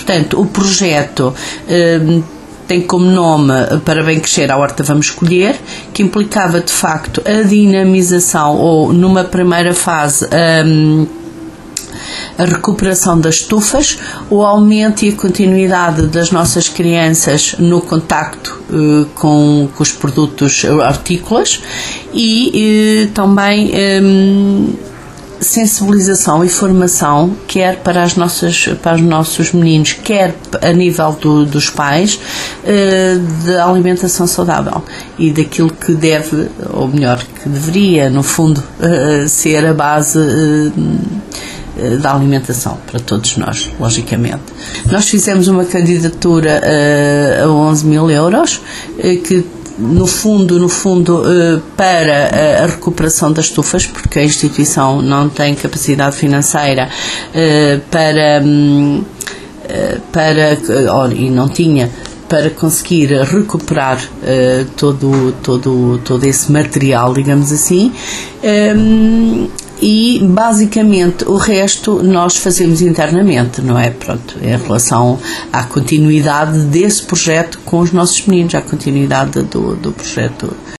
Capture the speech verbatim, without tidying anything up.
portanto, o projeto uh, tem como nome Para Bem Crescer a Horta Vamos Colher, que implicava de facto a dinamização, ou numa primeira fase um, a recuperação das estufas, o aumento e a continuidade das nossas crianças no contacto uh, com, com os produtos hortícolas e uh, também um, sensibilização e formação, quer para, as nossas, para os nossos meninos, quer a nível do, dos pais, uh, da alimentação saudável e daquilo que deve, ou melhor, que deveria, no fundo, uh, ser a base uh, da alimentação para todos nós, logicamente. Nós fizemos uma candidatura uh, a onze mil euros, uh, que no fundo, no fundo para a recuperação das estufas, porque a instituição não tem capacidade financeira para, para e não tinha, para conseguir recuperar todo, todo, todo esse material, digamos assim. E basicamente o resto nós fazemos internamente, não é? Pronto, em relação à continuidade desse projeto com os nossos meninos, à continuidade do, do projeto.